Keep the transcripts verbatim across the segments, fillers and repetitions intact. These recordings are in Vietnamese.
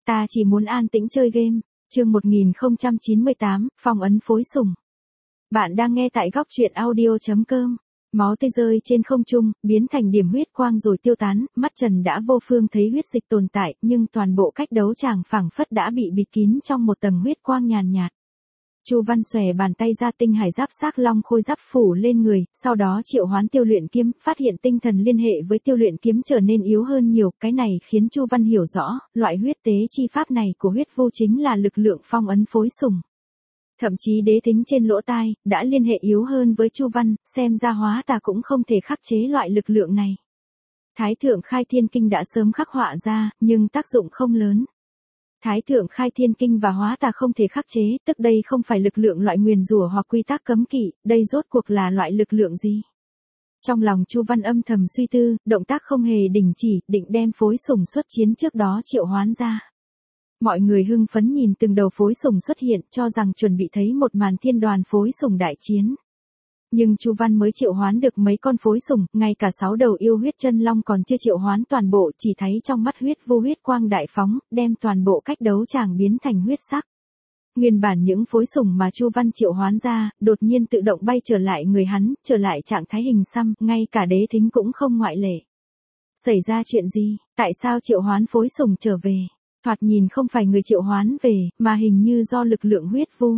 ta chỉ muốn an tĩnh chơi game. Chương một nghìn không trăm chín mươi tám, phong ấn phối sủng. Bạn đang nghe tại góc truyện audio chấm com. Máu tươi rơi trên không trung, biến thành điểm huyết quang rồi tiêu tán, mắt Trần đã vô phương thấy huyết dịch tồn tại, nhưng toàn bộ cách đấu tràng phảng phất đã bị bịt kín trong một tầng huyết quang nhàn nhạt. Chu Văn xòe bàn tay ra, tinh hải giáp xác long khôi giáp phủ lên người, sau đó triệu hoán tiêu luyện kiếm, phát hiện tinh thần liên hệ với tiêu luyện kiếm trở nên yếu hơn nhiều, cái này khiến Chu Văn hiểu rõ, loại huyết tế chi pháp này của huyết vu chính là lực lượng phong ấn phối sủng. Thậm chí đế thính trên lỗ tai, đã liên hệ yếu hơn với Chu Văn, xem ra hóa tà cũng không thể khắc chế loại lực lượng này. Thái thượng khai thiên kinh đã sớm khắc họa ra, nhưng tác dụng không lớn. Thái thượng khai thiên kinh và hóa tà không thể khắc chế, tức đây không phải lực lượng loại nguyền rủa hoặc quy tắc cấm kỵ, đây rốt cuộc là loại lực lượng gì? Trong lòng Chu Văn âm thầm suy tư, động tác không hề đình chỉ, định đem phối sủng xuất chiến trước đó triệu hoán ra. Mọi người hưng phấn nhìn từng đầu phối sủng xuất hiện, cho rằng chuẩn bị thấy một màn thiên đoàn phối sủng đại chiến. Nhưng Chu Văn mới triệu hoán được mấy con phối sủng, ngay cả sáu đầu yêu huyết chân long còn chưa triệu hoán toàn bộ, chỉ thấy trong mắt huyết vu huyết quang đại phóng, đem toàn bộ cách đấu tràng biến thành huyết sắc. Nguyên bản những phối sủng mà Chu Văn triệu hoán ra, đột nhiên tự động bay trở lại người hắn, trở lại trạng thái hình xăm, ngay cả đế thính cũng không ngoại lệ. Xảy ra chuyện gì? Tại sao triệu hoán phối sủng trở về? Thoạt nhìn không phải người triệu hoán về, mà hình như do lực lượng huyết vu.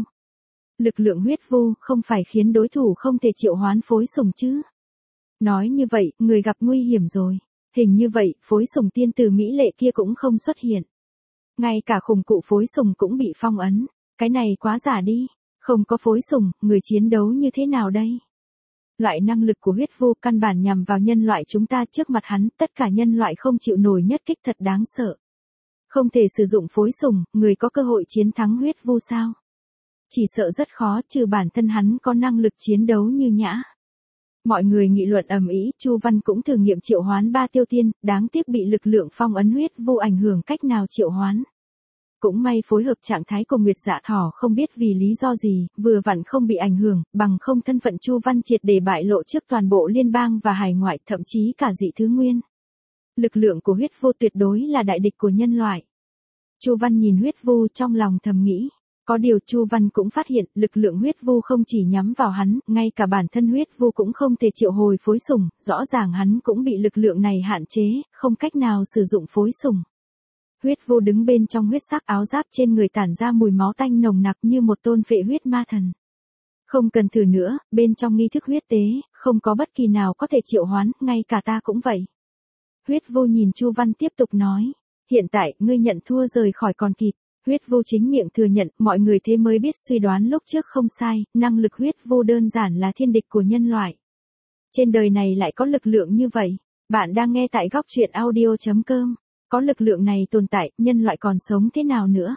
Lực lượng huyết vu không phải khiến đối thủ không thể triệu hoán phối sủng chứ? Nói như vậy, người gặp nguy hiểm rồi. Hình như vậy, phối sủng tiên tử mỹ lệ kia cũng không xuất hiện. Ngay cả khủng cụ phối sủng cũng bị phong ấn. Cái này quá giả đi. Không có phối sủng, người chiến đấu như thế nào đây? Loại năng lực của huyết vu căn bản nhằm vào nhân loại chúng ta, trước mặt hắn, tất cả nhân loại không chịu nổi nhất kích thật đáng sợ. Không thể sử dụng phối sủng, người có cơ hội chiến thắng huyết vu sao? Chỉ sợ rất khó, trừ bản thân hắn có năng lực chiến đấu như nhã. Mọi người nghị luận ầm ĩ, Chu Văn cũng thử nghiệm triệu hoán ba tiêu tiên, đáng tiếc bị lực lượng phong ấn huyết vu ảnh hưởng, cách nào triệu hoán. Cũng may phối hợp trạng thái của Nguyệt Dạ Thỏ không biết vì lý do gì, vừa vặn không bị ảnh hưởng, bằng không thân phận Chu Văn triệt để bại lộ trước toàn bộ liên bang và hải ngoại, thậm chí cả dị thứ nguyên. Lực lượng của huyết vu tuyệt đối là đại địch của nhân loại. Chu Văn nhìn huyết vu trong lòng thầm nghĩ. Có điều Chu Văn cũng phát hiện, lực lượng huyết vu không chỉ nhắm vào hắn, ngay cả bản thân huyết vu cũng không thể triệu hồi phối sủng, rõ ràng hắn cũng bị lực lượng này hạn chế, không cách nào sử dụng phối sủng. Huyết vu đứng bên trong huyết sắc, áo giáp trên người tản ra mùi máu tanh nồng nặc như một tôn phệ huyết ma thần. Không cần thử nữa, bên trong nghi thức huyết tế, không có bất kỳ nào có thể triệu hoán, ngay cả ta cũng vậy. Huyết vu nhìn Chu Văn tiếp tục nói, hiện tại, ngươi nhận thua rời khỏi còn kịp. Huyết vu chính miệng thừa nhận, mọi người thế mới biết suy đoán lúc trước không sai, năng lực huyết vu đơn giản là thiên địch của nhân loại. Trên đời này lại có lực lượng như vậy. Bạn đang nghe tại góc truyện audio chấm com. Có lực lượng này tồn tại, nhân loại còn sống thế nào nữa?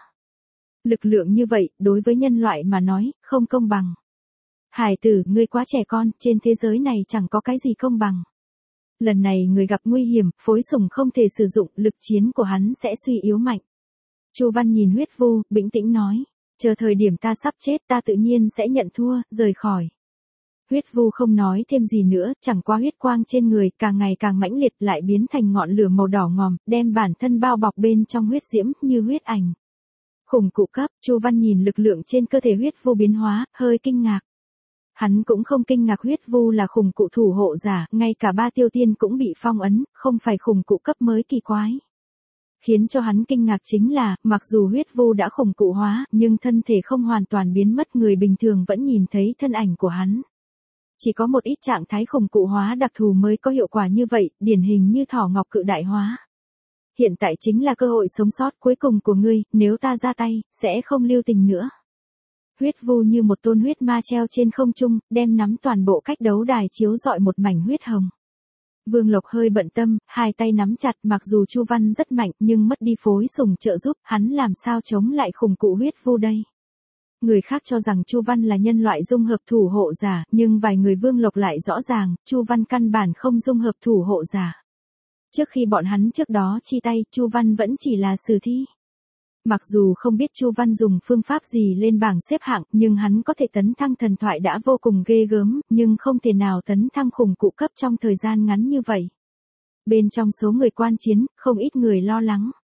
Lực lượng như vậy, đối với nhân loại mà nói, không công bằng. Hải tử, ngươi quá trẻ con, trên thế giới này chẳng có cái gì công bằng. Lần này người gặp nguy hiểm, phối sủng không thể sử dụng, lực chiến của hắn sẽ suy yếu mạnh. Chu Văn nhìn huyết vu, bình tĩnh nói, chờ thời điểm ta sắp chết ta tự nhiên sẽ nhận thua, rời khỏi. Huyết vu không nói thêm gì nữa, chẳng qua huyết quang trên người càng ngày càng mãnh liệt, lại biến thành ngọn lửa màu đỏ ngòm, đem bản thân bao bọc bên trong huyết diễm, như huyết ảnh. Khủng cụ cấp, Chu Văn nhìn lực lượng trên cơ thể huyết vu biến hóa, hơi kinh ngạc. Hắn cũng không kinh ngạc huyết vu là khủng cụ thủ hộ giả, ngay cả ba tiêu tiên cũng bị phong ấn, không phải khủng cụ cấp mới kỳ quái. Khiến cho hắn kinh ngạc chính là, mặc dù huyết vu đã khủng cụ hóa, nhưng thân thể không hoàn toàn biến mất, người bình thường vẫn nhìn thấy thân ảnh của hắn. Chỉ có một ít trạng thái khủng cụ hóa đặc thù mới có hiệu quả như vậy, điển hình như thỏ ngọc cự đại hóa. Hiện tại chính là cơ hội sống sót cuối cùng của ngươi, nếu ta ra tay, sẽ không lưu tình nữa. Huyết vu như một tôn huyết ma treo trên không trung, đem nắm toàn bộ cách đấu đài chiếu rọi một mảnh huyết hồng. Vương Lộc hơi bận tâm, hai tay nắm chặt, mặc dù Chu Văn rất mạnh nhưng mất đi phối sủng trợ giúp, hắn làm sao chống lại khủng cụ huyết vu đây. Người khác cho rằng Chu Văn là nhân loại dung hợp thủ hộ giả, nhưng vài người Vương Lộc lại rõ ràng, Chu Văn căn bản không dung hợp thủ hộ giả. Trước khi bọn hắn trước đó chi tay, Chu Văn vẫn chỉ là sử thi. Mặc dù không biết Chu Văn dùng phương pháp gì lên bảng xếp hạng, nhưng hắn có thể tấn thăng thần thoại đã vô cùng ghê gớm, nhưng không thể nào tấn thăng khủng cụ cấp trong thời gian ngắn như vậy. Bên trong số người quan chiến, không ít người lo lắng.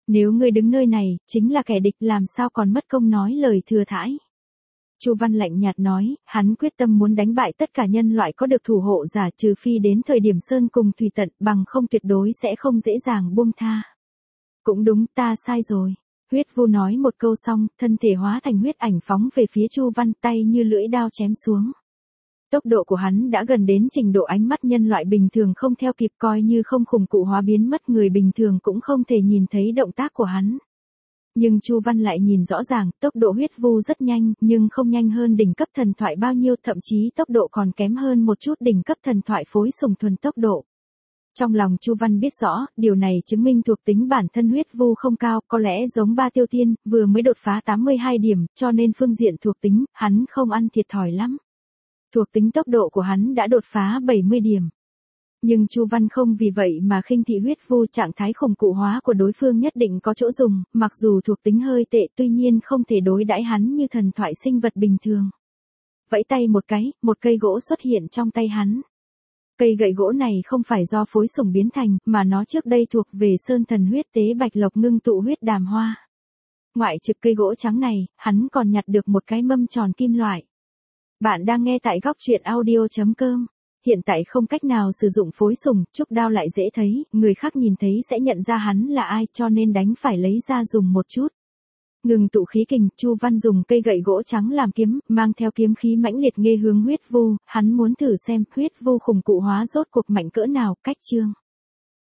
Nếu ngươi đứng nơi này, chính là kẻ địch, làm sao còn mất công nói lời thừa thãi. Chu Văn lạnh nhạt nói, hắn quyết tâm muốn đánh bại tất cả nhân loại có được thủ hộ giả, trừ phi đến thời điểm sơn cùng thủy tận, bằng không tuyệt đối sẽ không dễ dàng buông tha. Cũng đúng, ta sai rồi. Huyết Vu nói một câu xong, thân thể hóa thành huyết ảnh phóng về phía Chu Văn, tay như lưỡi đao chém xuống. Tốc độ của hắn đã gần đến trình độ ánh mắt nhân loại bình thường không theo kịp, coi như không khủng cụ hóa biến mất, người bình thường cũng không thể nhìn thấy động tác của hắn. Nhưng Chu Văn lại nhìn rõ ràng, tốc độ Huyết Vu rất nhanh, nhưng không nhanh hơn đỉnh cấp thần thoại bao nhiêu, thậm chí tốc độ còn kém hơn một chút đỉnh cấp thần thoại phối sùng thuần tốc độ. Trong lòng Chu Văn biết rõ, điều này chứng minh thuộc tính bản thân Huyết Vu không cao, có lẽ giống Ba Tiêu Tiên, vừa mới đột phá tám mươi hai điểm, cho nên phương diện thuộc tính, hắn không ăn thiệt thòi lắm. Thuộc tính tốc độ của hắn đã đột phá bảy mươi điểm. Nhưng Chu Văn không vì vậy mà khinh thị Huyết Vu, trạng thái khủng cụ hóa của đối phương nhất định có chỗ dùng, mặc dù thuộc tính hơi tệ, tuy nhiên không thể đối đãi hắn như thần thoại sinh vật bình thường. Vẫy tay một cái, một cây gỗ xuất hiện trong tay hắn. Cây gậy gỗ này không phải do phối sủng biến thành, mà nó trước đây thuộc về sơn thần huyết tế bạch lộc ngưng tụ huyết đàm hoa. Ngoại trừ cây gỗ trắng này, hắn còn nhặt được một cái mâm tròn kim loại. Bạn đang nghe tại góc truyện audio chấm com. Hiện tại không cách nào sử dụng phối sủng, trúc đao lại dễ thấy, người khác nhìn thấy sẽ nhận ra hắn là ai, cho nên đánh phải lấy ra dùng một chút. Ngừng tụ khí kình, Chu Văn dùng cây gậy gỗ trắng làm kiếm, mang theo kiếm khí mãnh liệt nghê hướng Huyết Vu, hắn muốn thử xem Huyết Vu khủng cụ hóa rốt cuộc mạnh cỡ nào. Cách chương